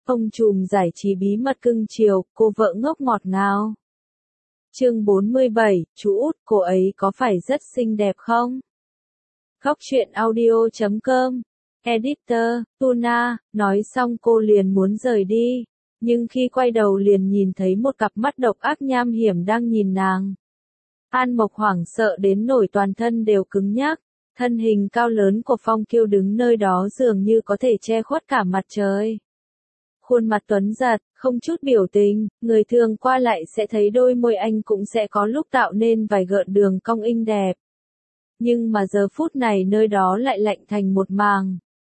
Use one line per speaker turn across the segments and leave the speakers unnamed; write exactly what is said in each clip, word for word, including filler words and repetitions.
Ông trùm giải trí bí mật cưng chiều, cô vợ ngốc ngọt ngào. Chương bốn mươi bảy, chú út, cô ấy có phải rất xinh đẹp không? Góc truyện audio chấm com. Editor, Tuna, nói xong cô liền muốn rời đi. Nhưng khi quay đầu liền nhìn thấy một cặp mắt độc ác nham hiểm đang nhìn nàng. An Mộc hoảng sợ đến nổi toàn thân đều cứng nhắc. Thân hình cao lớn của Phong Kiêu đứng nơi đó dường như có thể che khuất cả mặt trời. Khuôn mặt tuấn giật, không chút biểu tình, người thường qua lại sẽ thấy đôi môi anh cũng sẽ có lúc tạo nên vài gợn đường cong inh đẹp. Nhưng mà giờ phút này nơi đó lại lạnh thành một màng.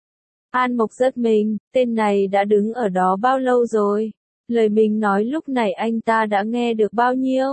An Mộc giật mình, tên này đã đứng ở đó bao lâu rồi? Lời mình nói lúc này anh ta đã nghe được bao nhiêu?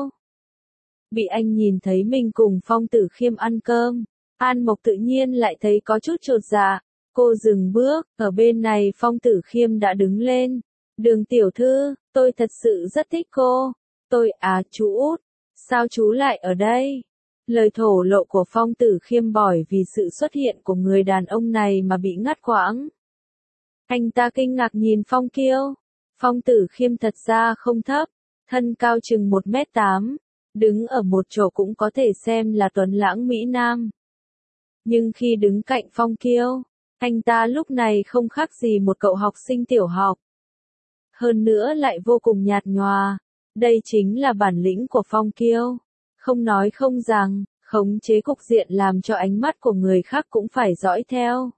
Bị anh nhìn thấy mình cùng Phong Tử Khiêm ăn cơm, An Mộc tự nhiên lại thấy có chút chột dạ. Cô dừng bước, ở bên này Phong Tử Khiêm đã đứng lên. Đường tiểu thư, tôi thật sự rất thích cô. Tôi, à chú út, sao chú lại ở đây? Lời thổ lộ của Phong Tử Khiêm bỏi vì sự xuất hiện của người đàn ông này mà bị ngắt quãng. Anh ta kinh ngạc nhìn Phong Kiêu. Phong Tử Khiêm thật ra không thấp, thân cao chừng một mét tám, đứng ở một chỗ cũng có thể xem là tuấn lãng Mỹ Nam. Nhưng khi đứng cạnh Phong Kiêu, anh ta lúc này không khác gì một cậu học sinh tiểu học. Hơn nữa lại vô cùng nhạt nhòa. Đây chính là bản lĩnh của Phong Kiêu. Không nói không rằng, khống chế cục diện làm cho ánh mắt của người khác cũng phải dõi theo.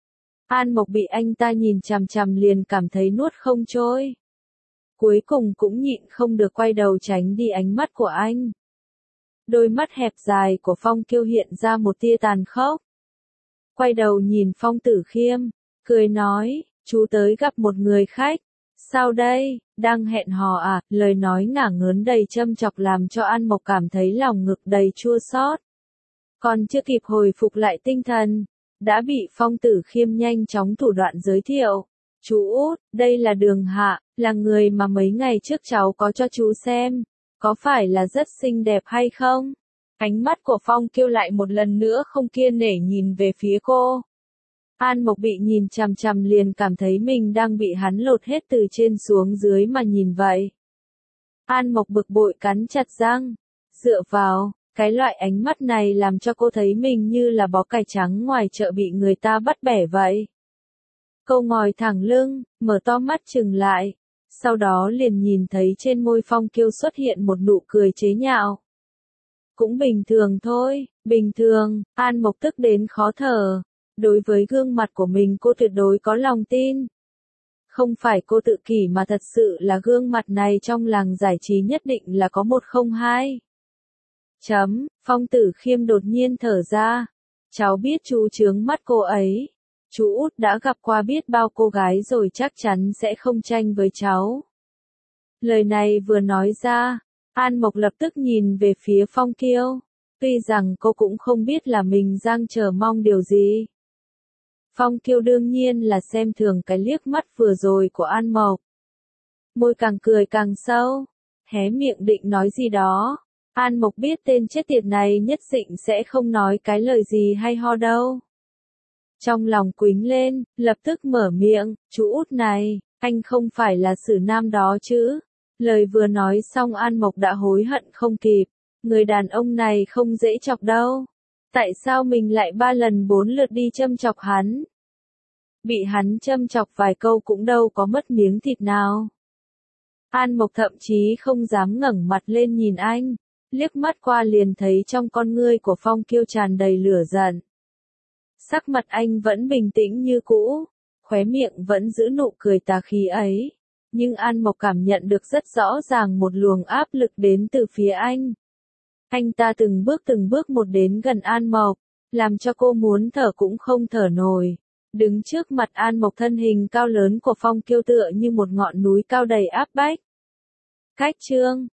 An Mộc bị anh ta nhìn chằm chằm liền cảm thấy nuốt không trôi. Cuối cùng cũng nhịn không được quay đầu tránh đi ánh mắt của anh. Đôi mắt hẹp dài của Phong Kiêu hiện ra một tia tàn khốc. Quay đầu nhìn Phong Tử Khiêm, cười nói, chú tới gặp một người khách. Sao đây, đang hẹn hò à? Lời nói ngả ngớn đầy châm chọc làm cho An Mộc cảm thấy lòng ngực đầy chua xót. Còn chưa kịp hồi phục lại tinh thần, đã bị Phong Tử Khiêm nhanh chóng thủ đoạn giới thiệu. Chú út, đây là Đường Hạ, là người mà mấy ngày trước cháu có cho chú xem. Có phải là rất xinh đẹp hay không? Ánh mắt của Phong Kiêu lại một lần nữa không kiêng nể nhìn về phía cô. An Mộc bị nhìn chằm chằm liền cảm thấy mình đang bị hắn lột hết từ trên xuống dưới mà nhìn vậy. An Mộc bực bội cắn chặt răng. Dựa vào, cái loại ánh mắt này làm cho cô thấy mình như là bó cải trắng ngoài chợ bị người ta bắt bẻ vậy. Cô ngồi thẳng lưng, mở to mắt chừng lại. Sau đó liền nhìn thấy trên môi Phong Kiêu xuất hiện một nụ cười chế nhạo. Cũng bình thường thôi, bình thường, An Mộc tức đến khó thở. Đối với gương mặt của mình cô tuyệt đối có lòng tin. Không phải cô tự kỷ mà thật sự là gương mặt này trong làng giải trí nhất định là có một không hai. Chấm, Phong Tử Khiêm đột nhiên thở ra. Cháu biết chú chướng mắt cô ấy. Chú út đã gặp qua biết bao cô gái rồi chắc chắn sẽ không tranh với cháu. Lời này vừa nói ra, An Mộc lập tức nhìn về phía Phong Kiêu. Tuy rằng cô cũng không biết là mình đang chờ mong điều gì. Phong Kiêu đương nhiên là xem thường cái liếc mắt vừa rồi của An Mộc. Môi càng cười càng sâu, hé miệng định nói gì đó. An Mộc biết tên chết tiệt này nhất định sẽ không nói cái lời gì hay ho đâu. Trong lòng quýnh lên, lập tức mở miệng, chú út này, anh không phải là Sử Nam đó chứ. Lời vừa nói xong An Mộc đã hối hận không kịp. Người đàn ông này không dễ chọc đâu. Tại sao mình lại ba lần bốn lượt đi châm chọc hắn? Bị hắn châm chọc vài câu cũng đâu có mất miếng thịt nào. An Mộc thậm chí không dám ngẩng mặt lên nhìn anh. Liếc mắt qua liền thấy trong con ngươi của Phong Kiêu tràn đầy lửa giận. Sắc mặt anh vẫn bình tĩnh như cũ, khóe miệng vẫn giữ nụ cười tà khí ấy. Nhưng An Mộc cảm nhận được rất rõ ràng một luồng áp lực đến từ phía anh. Anh ta từng bước từng bước một đến gần An Mộc, làm cho cô muốn thở cũng không thở nổi. Đứng trước mặt An Mộc thân hình cao lớn của Phong Kiêu tựa như một ngọn núi cao đầy áp bách. Cách chương